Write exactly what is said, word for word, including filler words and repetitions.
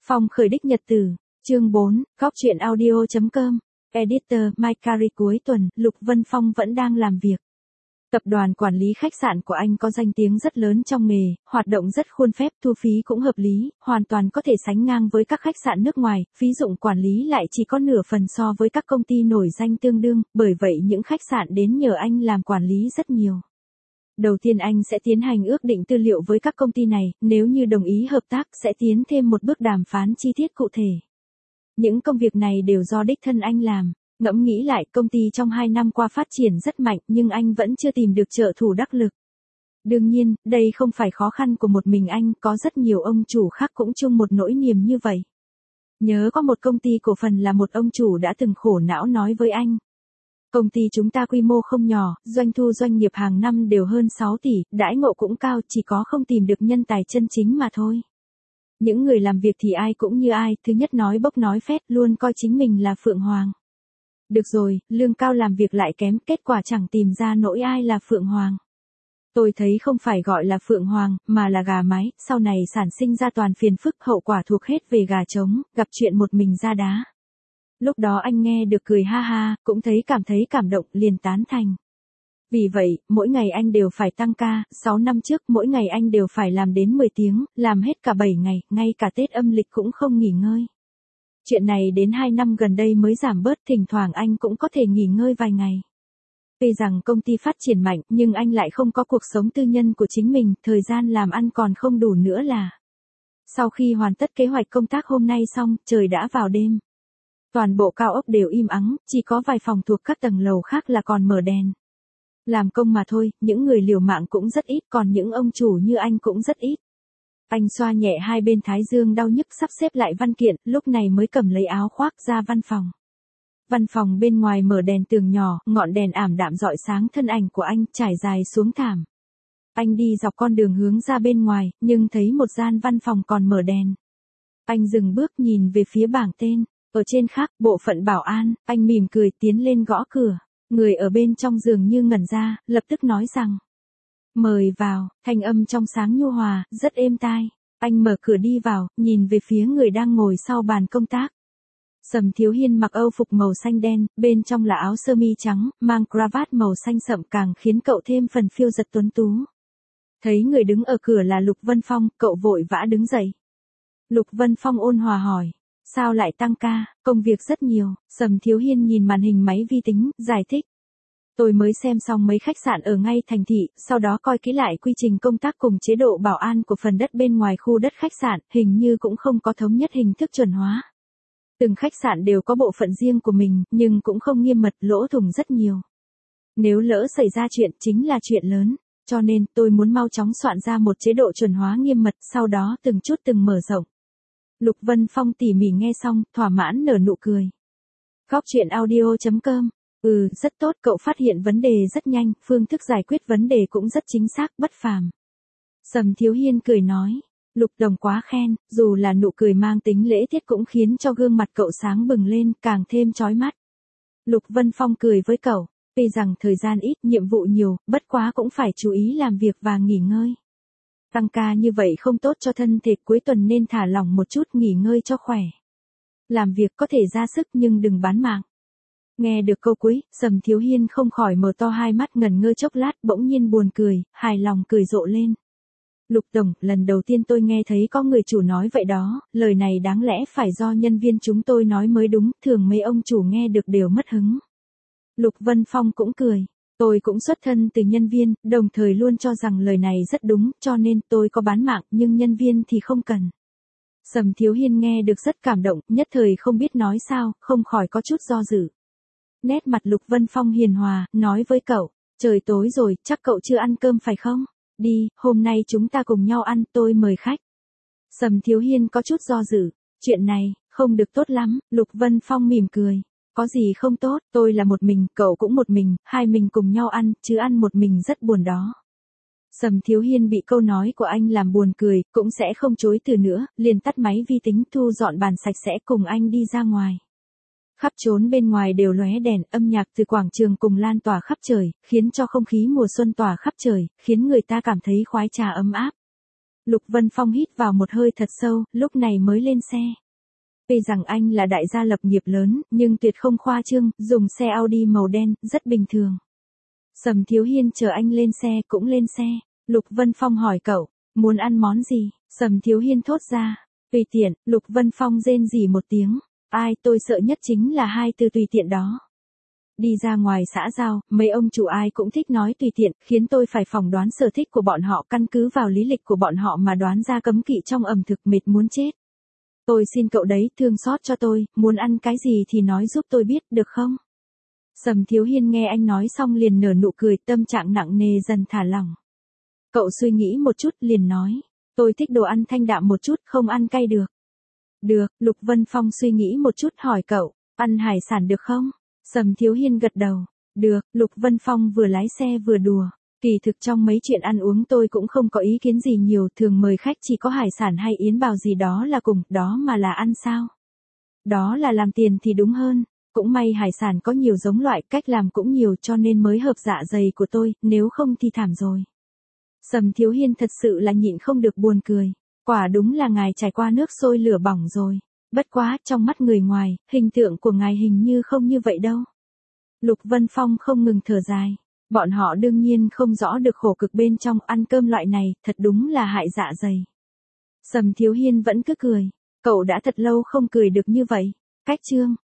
Phong khởi đích nhật tử, chương bốn, góc truyện audio.com, editor Mike Carey. Cuối tuần, Lục Vân Phong vẫn đang làm việc. Tập đoàn quản lý khách sạn của anh có danh tiếng rất lớn trong nghề, hoạt động rất khuôn phép, thu phí cũng hợp lý, hoàn toàn có thể sánh ngang với các khách sạn nước ngoài, phí dụng quản lý lại chỉ có nửa phần so với các công ty nổi danh tương đương, bởi vậy những khách sạn đến nhờ anh làm quản lý rất nhiều. Đầu tiên anh sẽ tiến hành ước định tư liệu với các công ty này, nếu như đồng ý hợp tác sẽ tiến thêm một bước đàm phán chi tiết cụ thể. Những công việc này đều do đích thân anh làm. Ngẫm nghĩ lại, công ty trong hai năm qua phát triển rất mạnh nhưng anh vẫn chưa tìm được trợ thủ đắc lực. Đương nhiên, đây không phải khó khăn của một mình anh, có rất nhiều ông chủ khác cũng chung một nỗi niềm như vậy. Nhớ có một công ty cổ phần là một ông chủ đã từng khổ não nói với anh. Công ty chúng ta quy mô không nhỏ, doanh thu doanh nghiệp hàng năm đều hơn sáu tỷ, đãi ngộ cũng cao, chỉ có không tìm được nhân tài chân chính mà thôi. Những người làm việc thì ai cũng như ai, thứ nhất nói bốc nói phét, luôn coi chính mình là Phượng Hoàng. Được rồi, lương cao làm việc lại kém, kết quả chẳng tìm ra nỗi ai là Phượng Hoàng. Tôi thấy không phải gọi là Phượng Hoàng, mà là gà mái, sau này sản sinh ra toàn phiền phức, hậu quả thuộc hết về gà trống, gặp chuyện một mình ra đá. Lúc đó anh nghe được cười ha ha, cũng thấy cảm thấy cảm động, liền tán thành. Vì vậy, mỗi ngày anh đều phải tăng ca, sáu năm trước mỗi ngày anh đều phải làm đến mười tiếng, làm hết cả bảy ngày, ngay cả Tết âm lịch cũng không nghỉ ngơi. Chuyện này đến hai năm gần đây mới giảm bớt, thỉnh thoảng anh cũng có thể nghỉ ngơi vài ngày. Tuy rằng công ty phát triển mạnh, nhưng anh lại không có cuộc sống tư nhân của chính mình, thời gian làm ăn còn không đủ nữa là. Sau khi hoàn tất kế hoạch công tác hôm nay xong, trời đã vào đêm. Toàn bộ cao ốc đều im ắng, chỉ có vài phòng thuộc các tầng lầu khác là còn mở đèn. Làm công mà thôi, những người liều mạng cũng rất ít, còn những ông chủ như anh cũng rất ít. Anh xoa nhẹ hai bên thái dương đau nhức, sắp xếp lại văn kiện, lúc này mới cầm lấy áo khoác ra văn phòng. Văn phòng bên ngoài mở đèn tường nhỏ, ngọn đèn ảm đạm rọi sáng thân ảnh của anh trải dài xuống thảm. Anh đi dọc con đường hướng ra bên ngoài, nhưng thấy một gian văn phòng còn mở đèn. Anh dừng bước nhìn về phía bảng tên, ở trên khác, bộ phận bảo an, anh mỉm cười tiến lên gõ cửa. Người ở bên trong dường như ngẩn ra, lập tức nói rằng. Mời vào, thanh âm trong sáng nhu hòa, rất êm tai. Anh mở cửa đi vào, nhìn về phía người đang ngồi sau bàn công tác. Sầm Thiếu Hiên mặc âu phục màu xanh đen, bên trong là áo sơ mi trắng, mang cravat màu xanh sậm càng khiến cậu thêm phần phiêu giật tuấn tú. Thấy người đứng ở cửa là Lục Vân Phong, cậu vội vã đứng dậy. Lục Vân Phong ôn hòa hỏi. Sao lại tăng ca, công việc rất nhiều, Sầm Thiếu Hiên nhìn màn hình máy vi tính, giải thích. Tôi mới xem xong mấy khách sạn ở ngay thành thị, sau đó coi kỹ lại quy trình công tác cùng chế độ bảo an của phần đất bên ngoài khu đất khách sạn, hình như cũng không có thống nhất hình thức chuẩn hóa. Từng khách sạn đều có bộ phận riêng của mình, nhưng cũng không nghiêm mật, lỗ thủng rất nhiều. Nếu lỡ xảy ra chuyện chính là chuyện lớn, cho nên tôi muốn mau chóng soạn ra một chế độ chuẩn hóa nghiêm mật, sau đó từng chút từng mở rộng. Lục Vân Phong tỉ mỉ nghe xong, thỏa mãn nở nụ cười. Góc truyện audio.com. Ừ, rất tốt, cậu phát hiện vấn đề rất nhanh, phương thức giải quyết vấn đề cũng rất chính xác, bất phàm. Sầm Thiếu Hiên cười nói. Lục Đồng quá khen, dù là nụ cười mang tính lễ tiết cũng khiến cho gương mặt cậu sáng bừng lên, càng thêm chói mắt. Lục Vân Phong cười với cậu, tuy rằng thời gian ít, nhiệm vụ nhiều, bất quá cũng phải chú ý làm việc và nghỉ ngơi. Tăng ca như vậy không tốt cho thân thể, cuối tuần nên thả lỏng một chút, nghỉ ngơi cho khỏe. Làm việc có thể ra sức nhưng đừng bán mạng. Nghe được câu cuối, Sầm Thiếu Hiên không khỏi mở to hai mắt, ngẩn ngơ chốc lát, bỗng nhiên buồn cười, hài lòng cười rộ lên. Lục Tổng, lần đầu tiên tôi nghe thấy có người chủ nói vậy đó, lời này đáng lẽ phải do nhân viên chúng tôi nói mới đúng, thường mấy ông chủ nghe được đều mất hứng. Lục Vân Phong cũng cười. Tôi cũng xuất thân từ nhân viên, đồng thời luôn cho rằng lời này rất đúng, cho nên tôi có bán mạng, nhưng nhân viên thì không cần. Sầm Thiếu Hiên nghe được rất cảm động, nhất thời không biết nói sao, không khỏi có chút do dự. Nét mặt Lục Vân Phong hiền hòa, nói với cậu, trời tối rồi, chắc cậu chưa ăn cơm phải không? Đi, hôm nay chúng ta cùng nhau ăn, tôi mời khách. Sầm Thiếu Hiên có chút do dự, chuyện này, không được tốt lắm, Lục Vân Phong mỉm cười. Có gì không tốt, tôi là một mình, cậu cũng một mình, hai mình cùng nhau ăn, chứ ăn một mình rất buồn đó. Sầm Thiếu Hiên bị câu nói của anh làm buồn cười, cũng sẽ không chối từ nữa, liền tắt máy vi tính, thu dọn bàn sạch sẽ cùng anh đi ra ngoài. Khắp chốn bên ngoài đều lóe đèn, âm nhạc từ quảng trường cùng lan tỏa khắp trời, khiến cho không khí mùa xuân tỏa khắp trời, khiến người ta cảm thấy khoái trà ấm áp. Lục Vân Phong hít vào một hơi thật sâu, lúc này mới lên xe. Tuy rằng anh là đại gia lập nghiệp lớn, nhưng tuyệt không khoa trương, dùng xe Audi màu đen, rất bình thường. Sầm Thiếu Hiên chờ anh lên xe cũng lên xe. Lục Vân Phong hỏi cậu, muốn ăn món gì? Sầm Thiếu Hiên thốt ra, tùy tiện. Lục Vân Phong rên rỉ một tiếng. Ai, tôi sợ nhất chính là hai từ tùy tiện đó. Đi ra ngoài xã giao, mấy ông chủ ai cũng thích nói tùy tiện, khiến tôi phải phỏng đoán sở thích của bọn họ, căn cứ vào lý lịch của bọn họ mà đoán ra cấm kỵ trong ẩm thực, mệt muốn chết. Tôi xin cậu đấy, thương xót cho tôi, muốn ăn cái gì thì nói giúp tôi biết, được không? Sầm Thiếu Hiên nghe anh nói xong liền nở nụ cười, tâm trạng nặng nề dần thả lỏng. Cậu suy nghĩ một chút liền nói, tôi thích đồ ăn thanh đạm một chút, không ăn cay được. Được, Lục Vân Phong suy nghĩ một chút hỏi cậu, ăn hải sản được không? Sầm Thiếu Hiên gật đầu, được. Lục Vân Phong vừa lái xe vừa đùa, kỳ thực trong mấy chuyện ăn uống tôi cũng không có ý kiến gì nhiều, thường mời khách chỉ có hải sản hay yến bào gì đó là cùng, đó mà là ăn sao? Đó là làm tiền thì đúng hơn, cũng may hải sản có nhiều giống loại, cách làm cũng nhiều cho nên mới hợp dạ dày của tôi, nếu không thì thảm rồi. Sầm Thiếu Hiên thật sự là nhịn không được buồn cười, quả đúng là ngài trải qua nước sôi lửa bỏng rồi. Bất quá, trong mắt người ngoài, hình tượng của ngài hình như không như vậy đâu. Lục Vân Phong không ngừng thở dài. Bọn họ đương nhiên không rõ được khổ cực bên trong, ăn cơm loại này, thật đúng là hại dạ dày. Sầm Thiếu Hiên vẫn cứ cười. Cậu đã thật lâu không cười được như vậy. Cách chương.